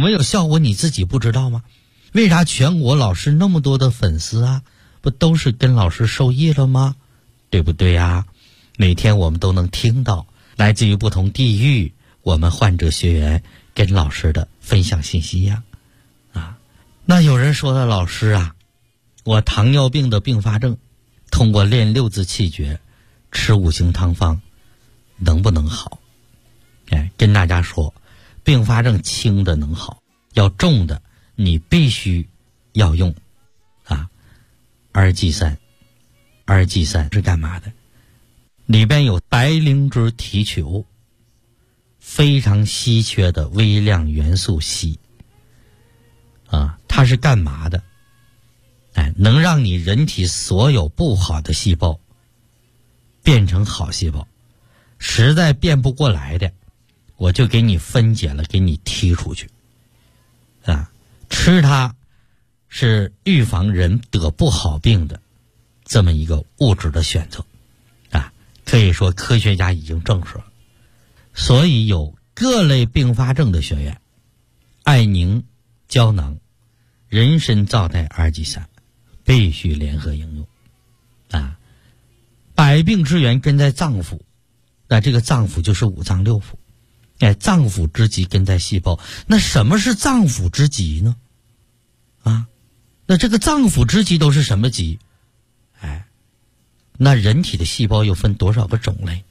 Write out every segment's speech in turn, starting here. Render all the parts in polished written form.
没有效果你自己不知道吗？为啥全国老师那么多的粉丝啊？不都是跟老师受益了吗？对不对呀？每天我们都能听到来自于不同地域我们患者学员跟老师的分享信息呀。那有人说了，老师啊，我糖尿病的并发症通过练六字气诀吃五行汤方能不能好？跟大家说，并发症轻的能好，要重的你必须要用R-G3。R-G3 是干嘛的？里边有白灵芝提取物，非常稀缺的微量元素硒它是干嘛的？能让你人体所有不好的细胞变成好细胞，实在变不过来的，我就给你分解了，给你踢出去吃它是预防人得不好病的这么一个物质的选择可以说科学家已经证实了。所以有各类并发症的学员，艾宁胶囊、人参皂苷 R-G3 必须联合应用百病之源根在脏腑，那这个脏腑就是五脏六腑，脏腑之疾根在细胞。那什么是脏腑之疾呢？那这个脏腑之疾都是什么疾？那人体的细胞又分多少个种类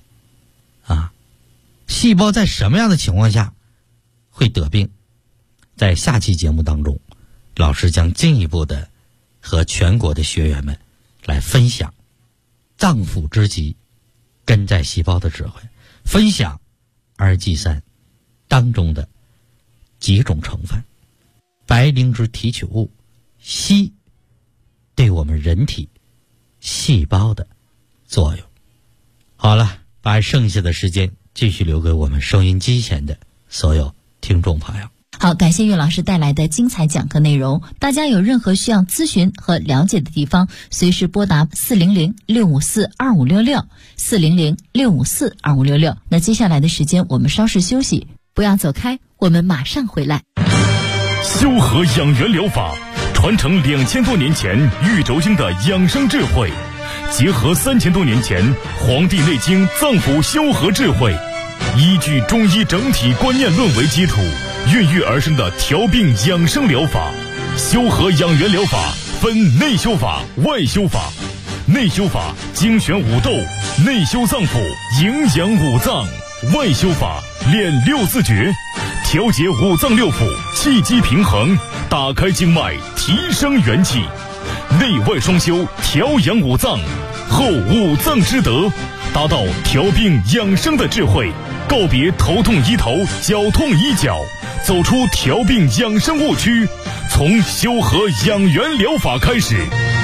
细胞在什么样的情况下会得病？在下期节目当中，老师将进一步的和全国的学员们来分享脏腑之疾根在细胞的智慧，分享R-G3当中的几种成分，白灵芝提取物、硒对我们人体细胞的作用。好了，把剩下的时间继续留给我们收音机前的所有听众朋友。 好，感谢岳老师带来的精彩讲课内容。大家有任何需要咨询和了解的地方，随时拨打400-654-2566 400-654-2566。那接下来的时间我们稍事休息，不要走开，我们马上回来。 修和养元疗法传承2000多年前玉轴经的养生智慧，结合3000多年前《黄帝内经》脏腑修和智慧，依据中医整体观念论为基础，孕育而生的调病养生疗法。修和养元疗法分内修法、外修法。内修法精选五斗，内修脏腑，营养五脏；外修法练六字诀，调节五脏六腑，气机平衡，打开经脉，提升元气。内外双修，调养五脏，后五脏之德，达到调病养生的智慧，告别头痛医头，脚痛医脚，走出调病养生误区，从修和养元疗法开始。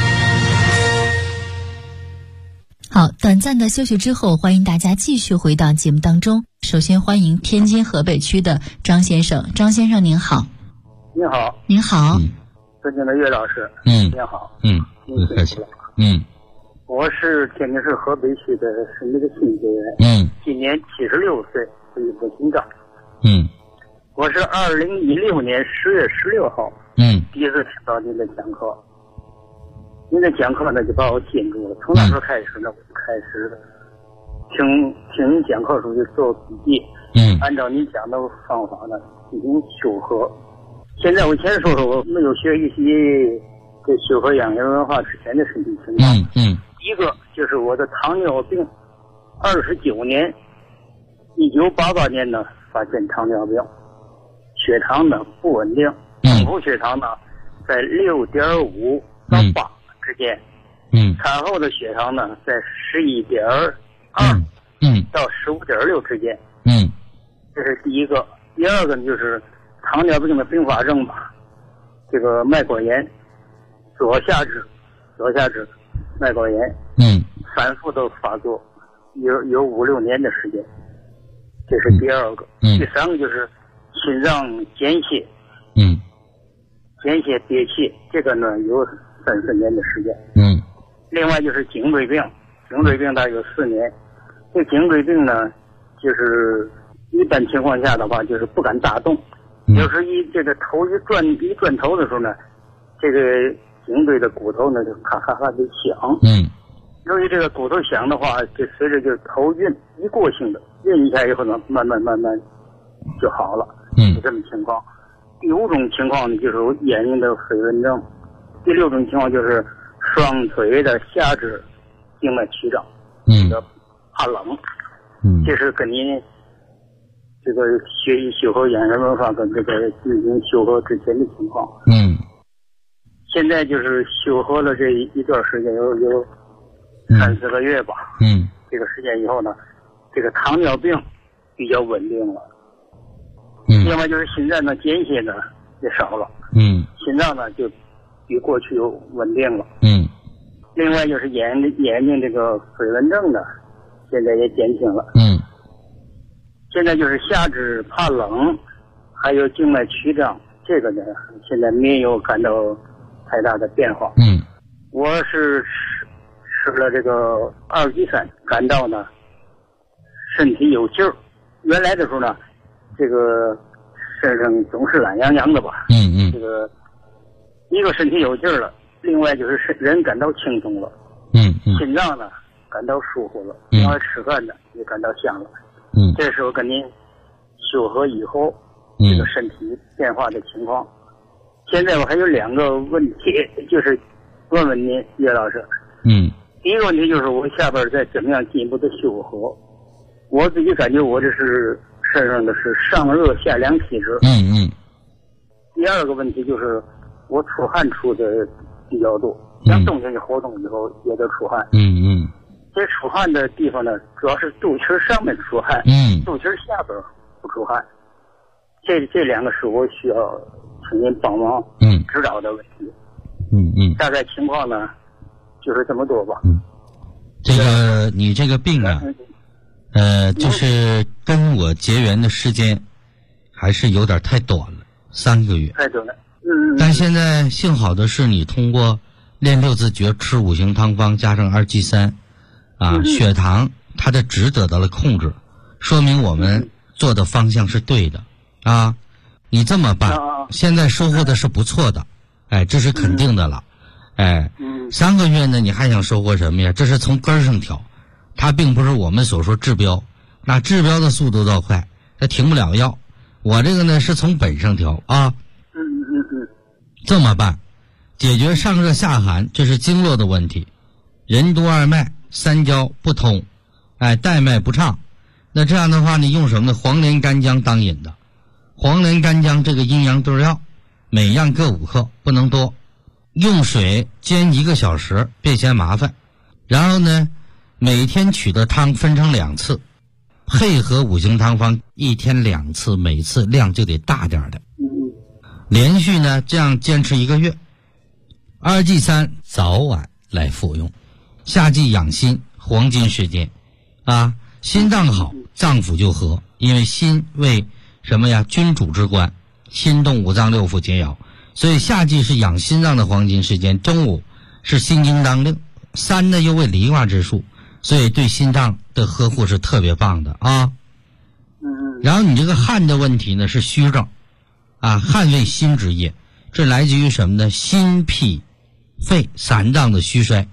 好，短暂的休息之后，欢迎大家继续回到节目当中。首先欢迎天津河北区的张先生。张先生您好。 您好。 您好。 尊敬的岳老师。您好。您客气。 我是天津市河北区的是那个新学员。今年76岁，是一个心脏。我是2016年10月16号。第一次听到您的讲课。您的讲课呢就把我吸引住了，从那时候开始呢，我就开始听您讲课时候就做笔记，按照您讲的方法呢进行修和。现在我先说说我没有学习这修和养元文化之前的身体情况。一个就是我的糖尿病，29年，1988年呢发现糖尿病，血糖呢不稳定，正负血糖呢在6.5到8。之间，产后的血糖呢在11.2到15.6之间，这是第一个。第二个呢就是糖尿病的并发症吧，这个脉管炎，左下肢脉管炎，反复的发作，有5-6年的时间，这是第二个。第三个就是心脏间歇，间歇憋气，这个呢有3-4年的时间。另外就是颈椎病大概有4年。这颈椎病呢，就是一般情况下的话，就是不敢大动， 有时这个头一转头的时候呢，这个颈椎的骨头呢就咔咔咔的响。由于这个骨头响的话，就随着就是头晕，一过性的晕一下以后呢，慢慢就好了。就这种情况。第5种情况呢，就是眼睛的飞蚊症。第6种情况就是双腿的下肢静脉曲张，怕冷。这是跟您这个学习修和养生文化跟这个进行修和之前的情况。现在就是修和了这一段时间，有3-4个月吧。这个时间以后呢，这个糖尿病比较稳定了。另外就是心脏的间歇呢也少了。心脏呢就比过去稳定了。另外就是眼睛这个飞蚊症呢，现在也减轻了。现在就是下肢怕冷，还有静脉曲张，这个呢现在没有感到太大的变化。我是吃了这个2剂3，感到呢身体有劲儿。原来的时候呢，这个身上总是懒洋洋的吧。这个一个身体有劲儿了，另外就是人感到轻松了。心脏呢感到舒服了，另外吃饭呢也感到香了。这是我跟您修和以后这个身体变化的情况。现在我还有2个问题，就是问问您叶老师。第一个问题就是我下边再怎么样进一步的修和。我自己感觉我这是身上的是上热下凉体质。第2个问题就是我出汗出的比较多，像冬天活动以后也得出汗。这出汗的地方呢，主要是肚脐上面出汗，肚脐下边不出汗。这2个是我需要请您帮忙指导的问题。大概情况呢就是这么多吧。 这个你这个病啊，就是跟我结缘的时间还是有点太短了，3个月。 太短了。 但现在幸好的是，你通过练6字诀，吃5行汤方加上2剂3，血糖它的值得到了控制，说明我们做的方向是对的啊。你这么办，现在收获的是不错的，这是肯定的了。3个月呢，你还想收获什么呀？这是从根上调，它并不是我们所说治标，那治标的速度倒快，它停不了药。我这个呢是从本上调啊。这么办，解决上热下寒，这是经络的问题。任督二脉、三焦不通，带脉不畅。那这样的话呢，用什么呢？黄连、干姜当饮的。黄连、干姜这个阴阳对药，每样各5克，不能多。用水煎1个小时，别嫌麻烦。然后呢，每天取的汤分成2次，配合5行汤方，1天2次，每次量就得大点的。连续呢这样坚持1个月，2剂3早晚来服用。夏季养心黄金时间心脏好，脏腑就和，因为心为什么呀？君主之官，心动5脏6腑皆爻，所以夏季是养心脏的黄金时间。中午是心经当令，3呢又为离卦之数，所以对心脏的呵护是特别棒的啊。然后你这个汗的问题呢是虚症汗为心之液，这来自于什么呢？心脾肺3脏的虚衰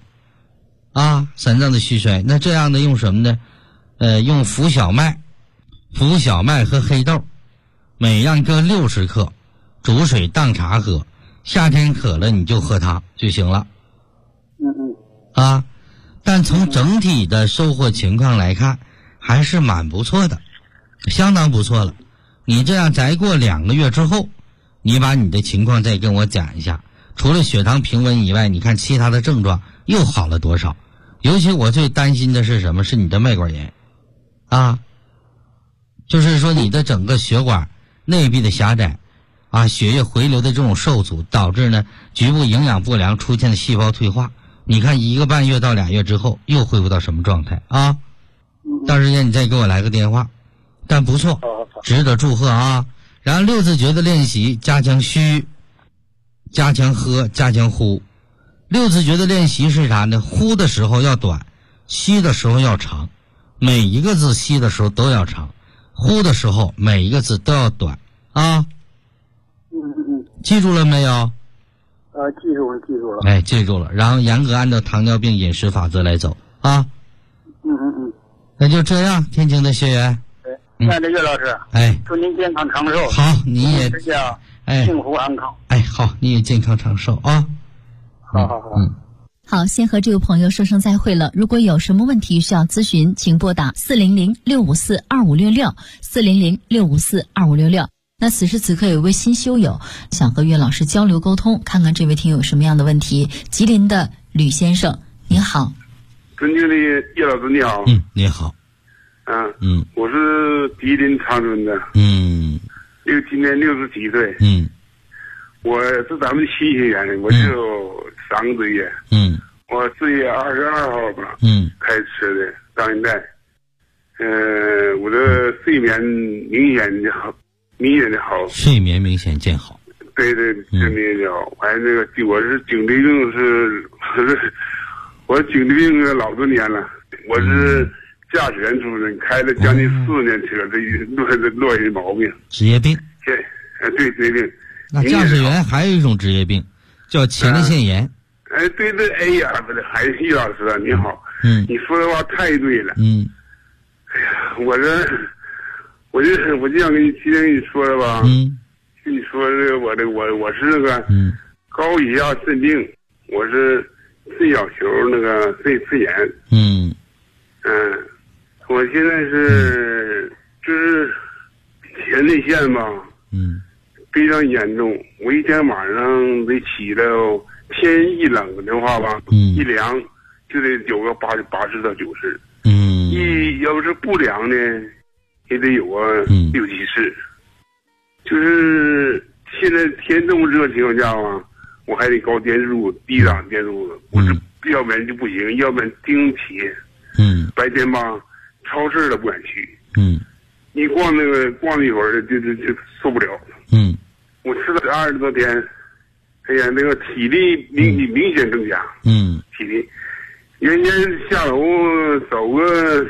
3脏的虚衰。那这样的用什么呢？用浮小麦和黑豆，每样各60克，煮水当茶喝。夏天渴了你就喝它就行了。但从整体的收获情况来看，还是蛮不错的，相当不错了。你这样再过2个月之后，你把你的情况再跟我讲一下，除了血糖平稳以外，你看其他的症状又好了多少？尤其我最担心的是什么？是你的脉管炎就是说你的整个血管内壁的狭窄血液回流的这种受阻，导致呢局部营养不良，出现了细胞退化。你看1个半月到2月之后又恢复到什么状态到时间你再给我来个电话。但不错，值得祝贺然后6字诀的练习，加强虚，加强喝，加强呼。6字诀的练习是啥呢？呼的时候要短，吸的时候要长，每一个字吸的时候都要长，呼的时候每一个字都要短记住了没有？ 记住了。 哎，记住了，然后严格按照糖尿病饮食法则来走啊。那就这样，天津的学员。 对，亲爱的岳老师。 哎， 祝您健康长寿。 好，你也幸福安康。 哎，好，你也健康长寿啊。 好。 好，先和这位朋友说声再会了。如果有什么问题需要咨询，请拨打400-654-2566，400-654-2566。那此时此刻有位新修友想和岳老师交流沟通，看看这位听友什么样的问题。吉林的吕先生，您好。 尊敬的叶老师你好。 你好。 我是吉林长春的。今年67岁。我是咱们新学员，我就有3个多月。我4月22号吧。开车的，到现在。我的睡眠明显的好。 睡眠明显见好。 对，睡眠就好。还有那个，我是颈椎病我颈椎病老多年了。我是驾驶员出身，开了将近4年车，这落下毛病。 职业病。 对，职业病。 那驾驶员还有一种职业病，叫前列腺炎。 对，哎呀，还是叶老师啊，你好。你说的话太对了。哎呀，我就想今天跟你说的吧。跟你说这个，我是那个高血压肾病，我是肾小球那个肾炎。我现在就是前列腺吧。非常严重，我一天晚上得起来，天一冷的话吧，一凉就得有个80到90。要是不凉呢，也得有个6、7次。就是现在天这么热情况下吧，我还得高电速、低档电速，我是要不然就不行，要不然盯起。白天吧，超市都不敢去。你逛一会儿就受不了。我吃了20多天，哎呀，那个体力明显增加。体力，原先下楼走个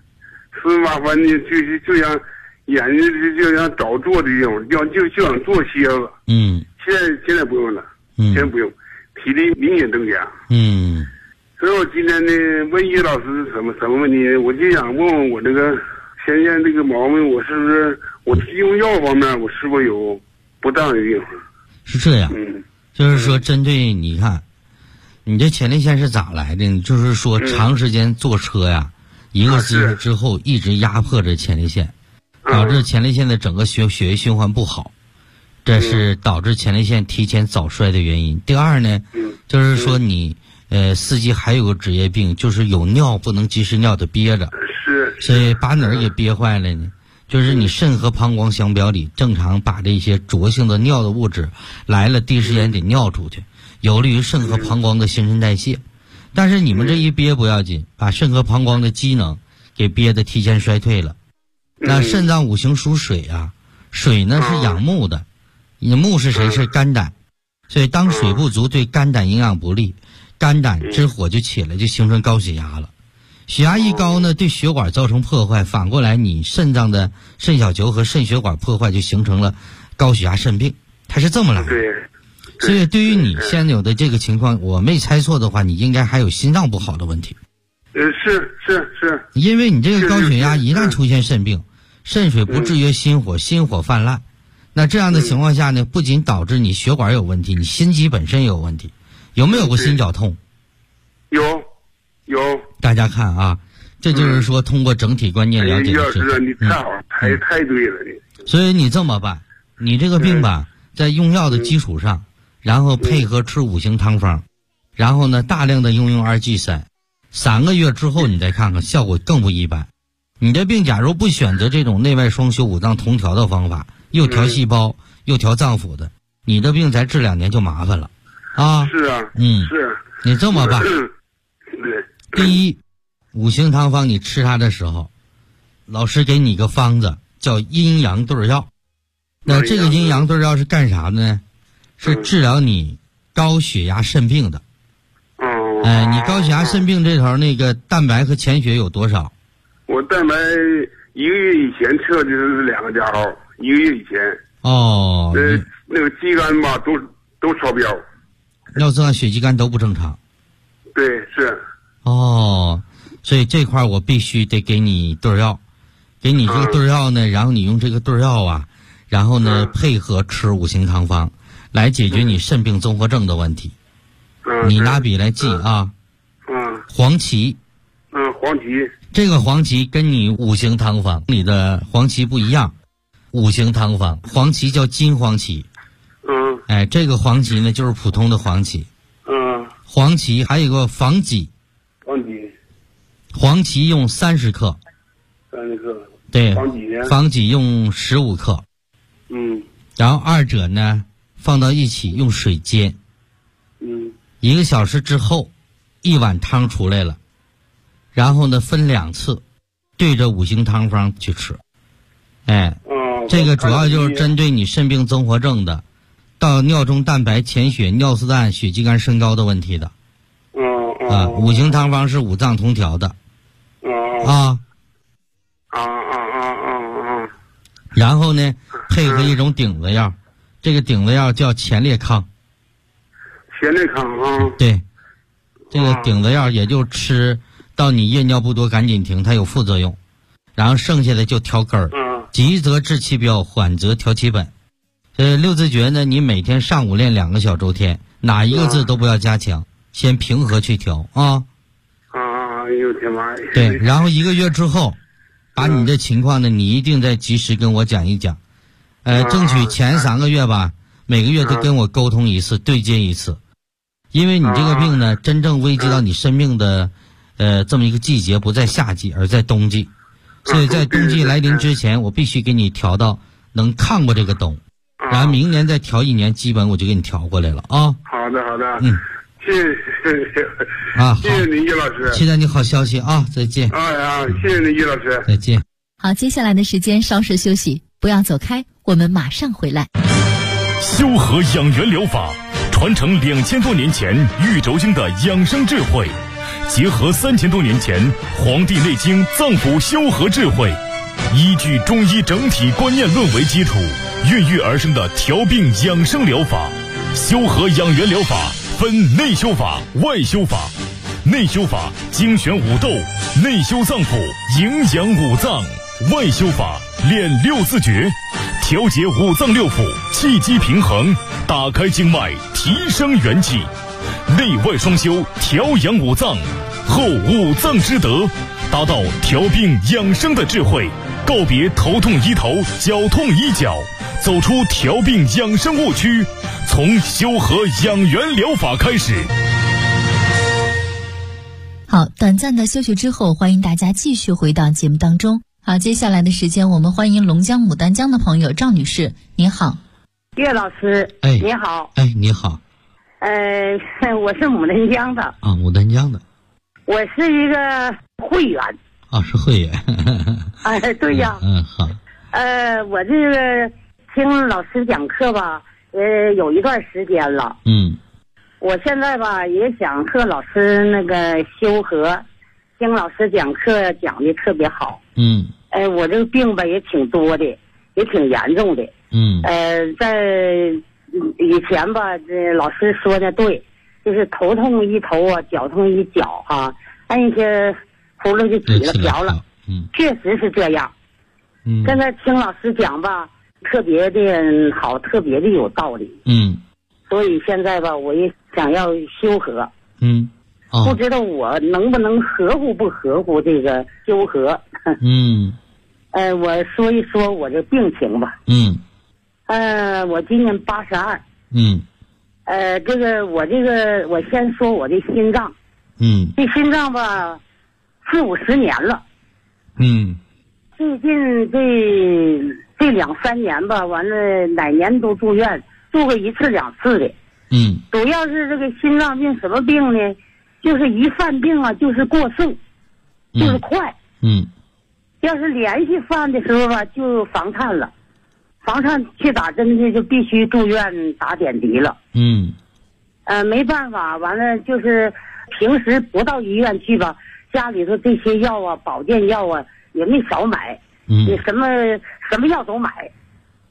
10八分的，就像眼睛就像找坐的地方，就想坐歇了。现在不用了，现在不用，体力明显增加。所以我今天呢问叶老师什么问题，我就想问问我这个前列腺这个毛病，我是不是我用药方面我是不是有不当的地方？ 是这样。就是说针对你看你这前列腺是咋来的，就是说长时间坐车呀，一个姿势之后一直压迫着前列腺，导致前列腺的整个血液循环不好，这是导致前列腺提前早衰的原因。第二呢，就是说你司机还有个职业病，就是有尿不能及时尿的憋着，所以把哪儿给憋坏了呢？就是你肾和膀胱相表里正常把这些浊性的尿的物质来了，第一时间得尿出去，有利于肾和膀胱的新陈代谢。但是你们这一憋不要紧，把肾和膀胱的机能给憋得提前衰退了。那肾脏五行属水啊，水呢是养木的，木是谁？是肝胆。所以当水不足，对肝胆营养不利，肝胆之火就起来，就形成高血压了。血压一高呢，对血管造成破坏，反过来你肾脏的肾小球和肾血管破坏，就形成了高血压肾病，它是这么来的。所以对于你现有的这个情况，我没猜错的话，你应该还有心脏不好的问题。 是， 因为你这个高血压一旦出现肾病，肾水不制约心火，心火泛滥，那这样的情况下呢，不仅导致你血管有问题，你心肌本身也有问题。有没有过心绞痛？ 有。 大家看啊，这就是说通过整体观念了解的事情。 你太好，太对了你。 所以你这么办，你这个病吧，在用药的基础上，然后配合吃5行汤方，然后呢大量的用2G3，3个月之后你再看看，效果更不一般。你这病假如不选择这种内外双修、5脏同调的方法，又调细胞又调脏腑的，你的病才治2年就麻烦了啊。 是啊。是。 你这么办。第一，5行汤方你吃它的时候，老师给你个方子叫阴阳对药。那这个阴阳对药是干啥的呢？是治疗你高血压肾病的。你高血压肾病这头那个蛋白和潜血有多少？ 我蛋白1个月以前测的是2个加号，1个月以前。 那个肌酐吧都超标， 尿色、血肌酐都不正常。 对，是。 哦，所以这块我必须得给你对药，给你这个对药呢，然后你用这个对药啊，然后呢配合吃五行汤方，来解决你肾病综合症的问题。你拿笔来记啊。黄芪。 黄芪。 这个黄芪跟你五行汤方里的黄芪不一样，五行汤方黄芪叫金黄芪。哎，这个黄芪呢就是普通的黄芪。黄芪还有个防己。黄芪用30克。 30克。 对。防己用15克。然后二者呢放到一起用水煎。1个小时之后，1碗汤出来了，然后呢分2次，对着五行汤方去吃。哎，这个主要就是针对你肾病综合症的，到尿中蛋白潜血、尿素氮、血肌酐升高的问题的。五行汤方是五脏同调的。然后呢，配合一种顶子药，这个顶子药叫前列康。 前列康啊。 对，这个顶子药也就吃到你夜尿不多赶紧停，它有副作用，然后剩下的就调根儿。急则治其标，缓则调其本。六字诀呢，你每天上午练2个小周天，哪一个字都不要加强，先平和去调啊。 哎呦天妈呀！ 对，然后1个月之后，把你的情况呢，你一定再及时跟我讲一讲。争取前3个月吧，每个月都跟我沟通一次，对接一次。因为你这个病呢，真正危及到你生命的这么一个季节不在夏季，而在冬季。所以在冬季来临之前，我必须给你调到能抗过这个冬，然后明年再调1年，基本我就给你调过来了啊。 好的。谢谢谢谢你，叶老师， 期待你好消息啊！再见。 谢谢你，叶老师， 再见。 好，接下来的时间稍事休息，不要走开，我们马上回来。 修和养元疗法传承2000多年前玉轴经的养生智慧，结合3000多年前《黄帝内经》脏腑修和智慧，依据中医整体观念论为基础，孕育而生的调病养生疗法。修和养元疗法分内修法、外修法。内修法精选五斗，内修脏腑，营养五脏；外修法练6字诀，调节五脏6腑，气机平衡，打开经脉，提升元气。内外双修，调养五脏，后五脏之德，达到调病养生的智慧，告别头痛医头，脚痛医脚，走出调病养生误区，从修和养元疗法开始。 好，短暂的休息之后，欢迎大家继续回到节目当中。好，接下来的时间，我们欢迎龙江牡丹江的朋友赵女士，您好。 岳老师，你好。 你好。 我是牡丹江的。 啊，牡丹江的。 我是一个会员。 啊，是会员。 对呀。 好。 我这个听老师讲课吧，有一段时间了。我现在吧也想和老师那个修和，听老师讲课讲的特别好。我这个病吧也挺多的，也挺严重的。在以前吧，这老师说的对，就是头痛医头啊，脚痛医脚哈，按一些葫芦就挤了瓢了。确实是这样。现在听老师讲吧，特别的好，特别的有道理。所以现在吧，我也想要修和。不知道我能不能合乎不合乎这个修和。我说一说我这病情吧。我今年82。我先说我的心脏。这心脏吧，40-50年了。最近这2-3年吧，完了哪年都住院，住个1次2次的。主要是这个心脏病什么病呢？就是一犯病啊，就是过剩，就是快。要是连续犯的时候吧，就房颤了，房颤去打针去就必须住院打点滴了。没办法，完了就是平时不到医院去吧，家里头这些药啊，保健药啊也没少买。你什么药都买。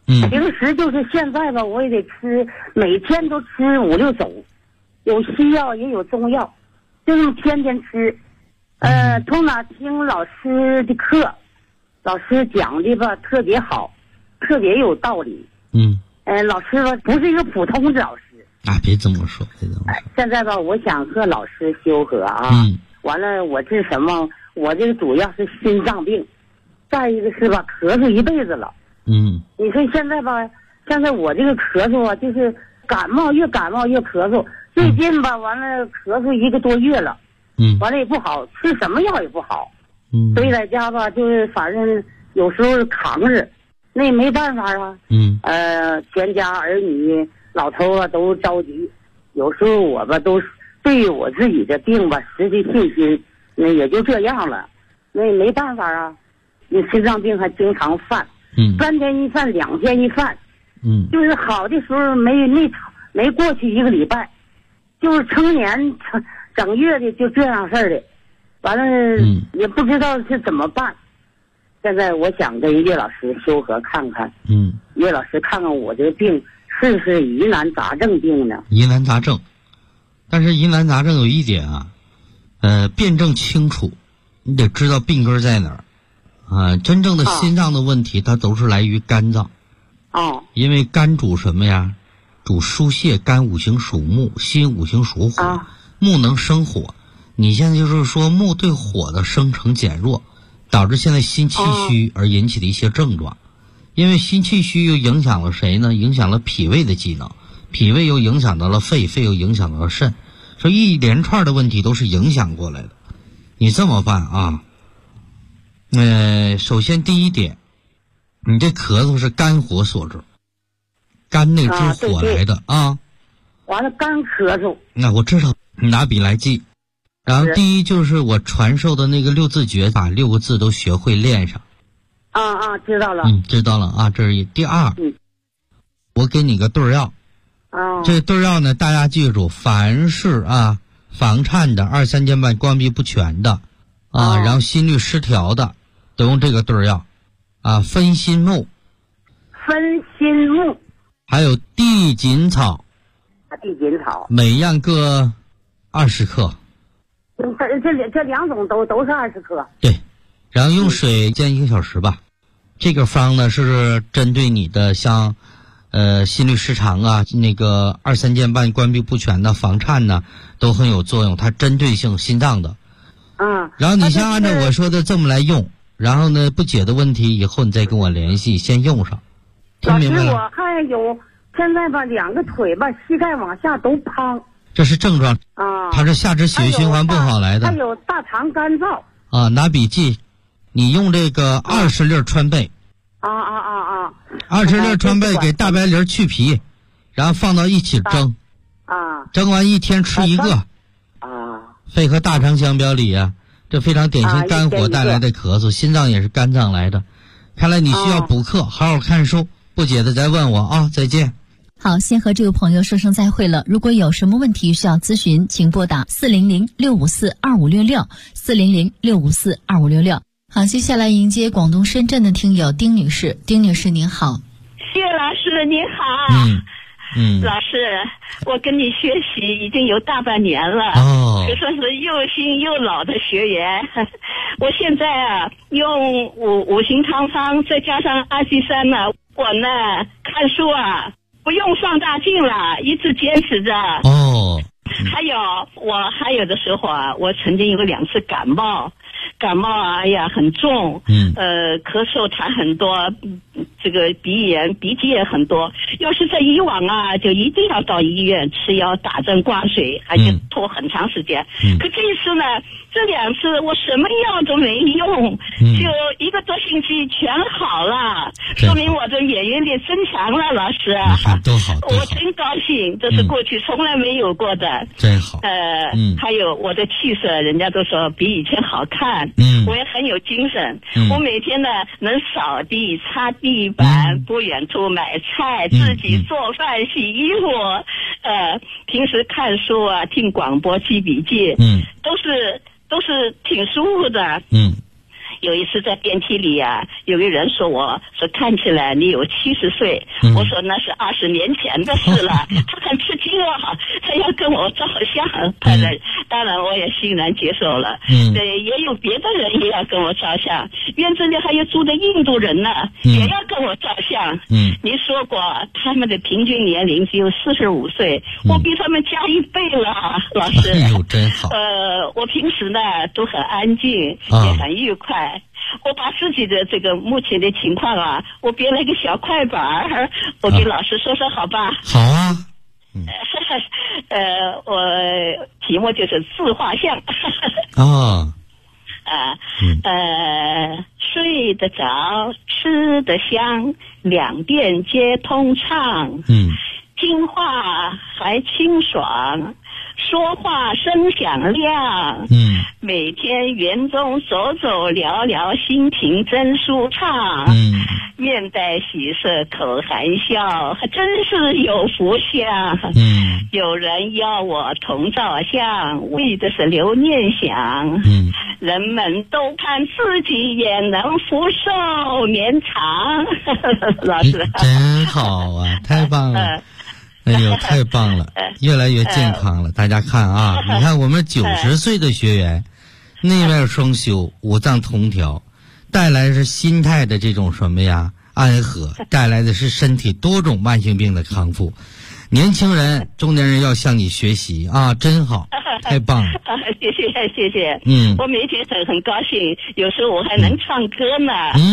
平时就是现在吧，我也得吃，每天都吃5、6种，有西药也有中药，就这么天天吃。从哪听老师的课，老师讲的吧特别好，特别有道理。老师吧不是一个普通的老师啊，别这么说，别这么说。 现在吧，我想和老师修和啊。完了，我这什么？我这个主要是心脏病，再一个是吧，咳嗽一辈子了。你说现在吧，现在我这个咳嗽啊，就是感冒越咳嗽。最近吧，完了咳嗽1个多月了。完了也不好，吃什么药也不好。所以在家吧，就是反正有时候扛着，那也没办法啊。全家儿女老头啊都着急，有时候我吧都对我自己的病吧失去信心，那也就这样了，那也没办法啊。那心脏病还经常犯，3天一犯，2天一犯。就是好的时候没过去1个礼拜，就是成年整月的就这样事儿的，完了也不知道是怎么办。现在我想跟岳老师修和看看，岳老师看看我这个病是不是疑难杂症病呢？ 疑难杂症，但是疑难杂症有一点啊，辩证清楚，你得知道病根在哪儿啊。真正的心脏的问题，它都是来于肝脏。因为肝主什么呀？主疏泄，肝五行属木，心五行属火，木能生火。你现在就是说木对火的生成减弱，导致现在心气虚而引起的一些症状。因为心气虚又影响了谁呢？影响了脾胃的机能，脾胃又影响到了肺，肺又影响到了肾，所以一连串的问题都是影响过来的。你这么办啊？首先第一点，你这咳嗽是肝火所致，肝内之火来的啊。 完了肝咳嗽。 那我知道，你拿笔来记。然后第一就是我传授的那个6字诀，把6个字都学会练上。 知道了。 知道了啊，这是一。第二，我给你个对药。这对药呢，大家记住，凡是房颤的、2、3间半关闭不全的然后心律失调的，都用这个对药分心木，还有地锦草，每样各20克。 这2种都是20克。 对，然后用水煎1个小时吧。这个方呢是针对你的像心律失常那个2、3间半关闭不全的房颤呢都很有作用，它针对性心脏的。然后你先按照我说的这么来用，然后呢不解的问题以后你再跟我联系，先用上。 老师，我还有现在吧2个腿吧膝盖往下都胖。 这是症状它是下肢血液循环不好来的。 还有大肠干燥拿笔记，你用这个20粒川贝。20粒川贝给大白梨去皮，然后放到一起蒸。蒸完1天吃1个。肺和大肠相表里这非常典型肝火带来的咳嗽，心脏也是肝脏来的。看来你需要补课，好好看书，不解的再问我再见。 好，先和这位朋友说声再会了。如果有什么问题需要咨询，请拨打400-654-2566 400-654-2566。好，接下来迎接广东深圳的听友丁女士。丁女士您好。 谢老师您好。老师，我跟你学习已经有大半年了，可算是又新又老的学员。我现在用五行汤方再加上23呢，我呢看书不用放大镜了，一直坚持着。还有我还有的时候我曾经有个2次感冒很重，咳嗽痰很多，这个鼻炎鼻涕也很多。要是在以往就一定要到医院吃药打针挂水，而且拖很长时间。可这一次呢，这2次我什么药都没用，就1个多星期全好了，说明我的免疫力增强了。老师多好， 我真高兴，这是过去从来没有过的。 真好。 还有我的气色，人家都说比以前好看。我也很有精神。我每天呢能扫地、擦地板，不远处买菜，自己做饭、洗衣服。平时看书听广播、记笔记，都是挺舒服的。 有一次在电梯里啊，有个人说看起来你有70岁，我说那是20年前的事了，他很吃惊啊，他要跟我照相，当然我也欣然接受了。也有别的人也要跟我照相，院子里还有住的印度人呢，也要跟我照相。您说过他们的平均年龄只有45岁，我比他们加1倍了，老师。 哎呦，真好。 我平时呢都很安静，也很愉快。我把自己的这个目前的情况啊，我编了一个小快板，我给老师说说好吧？ 好啊。 我题目就是自画像。睡得着，吃得香，两边皆通畅。听话还清爽，说话声响亮。每天园中走走聊聊，心情真舒畅。面带喜色口含笑，还真是有福相。有人要我同照相，为的是留念想。人们都盼自己也能福寿绵长。老师真好啊，太棒了。哎呦，太棒了，越来越健康了。大家看啊，你看我们90岁的学员，内外双修，五脏同调，带来的是心态的这种什么呀安和，带来的是身体多种慢性病的康复。年轻人、中年人要向你学习啊，真好，太棒了。 谢谢。我每天很高兴，有时候我还能唱歌呢。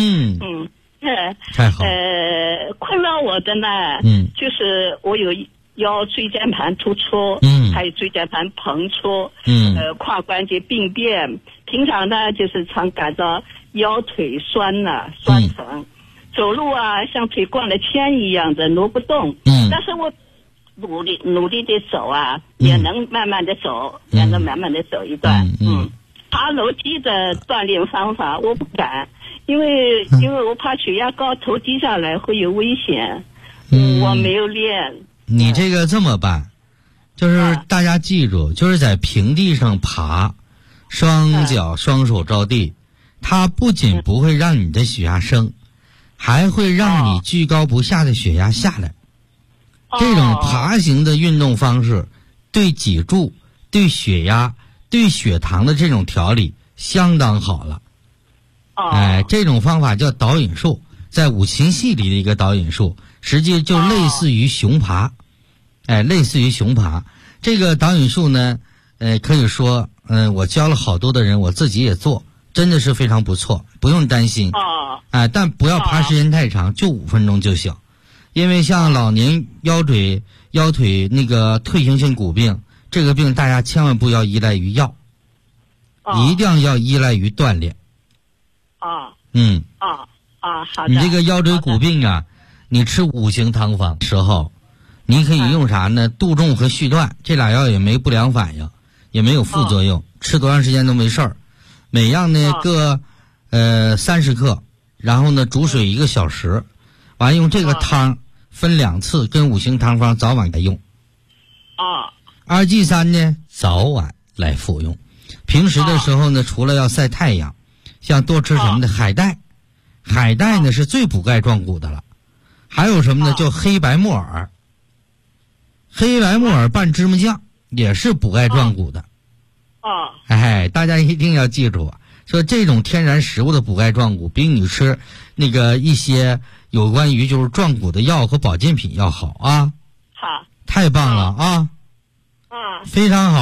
太好。 困扰我的呢，就是我有腰椎间盘突出，还有椎间盘膨出，胯关节病变，平常呢就是常感到腰腿酸疼，走路啊像腿灌了铅一样的挪不动，但是我努力的走啊，也能慢慢的走，也能慢慢的走一段。爬楼梯的锻炼方法我不敢，因为我怕血压高头低下来会有危险。我没有练。 你这个这么办，就是大家记住，就是在平地上爬，双脚双手着地，它不仅不会让你的血压升，还会让你居高不下的血压下来。这种爬行的运动方式对脊柱、对血压、对血糖的这种调理相当好了。这种方法叫导引术，在五禽戏里的一个导引术，实际就类似于熊爬。类似于熊爬。这个导引术呢，可以说，我教了好多的人，我自己也做，真的是非常不错，不用担心。但不要爬时间太长，就5分钟就行。因为像老年腰腿那个退行性骨病，这个病大家千万不要依赖于药，一定要依赖于锻炼。 好的。 你这个腰椎骨病啊，你吃5行汤方时候，你可以用啥呢？杜仲和续断这俩药也没不良反应，也没有副作用，吃多长时间都没事儿。每样呢各30克，然后呢煮水1个小时，完用这个汤分2次，跟5行汤方早晚来用。2G3呢早晚来服用。平时的时候呢，除了要晒太阳，像多吃什么的海带，海带呢是最补钙壮骨的了。还有什么呢？叫黑白木耳，黑白木耳拌芝麻酱也是补钙壮骨的。大家一定要记住，说这种天然食物的补钙壮骨比你吃那个一些有关于就是壮骨的药和保健品要好啊。 好， 太棒了啊！非常好。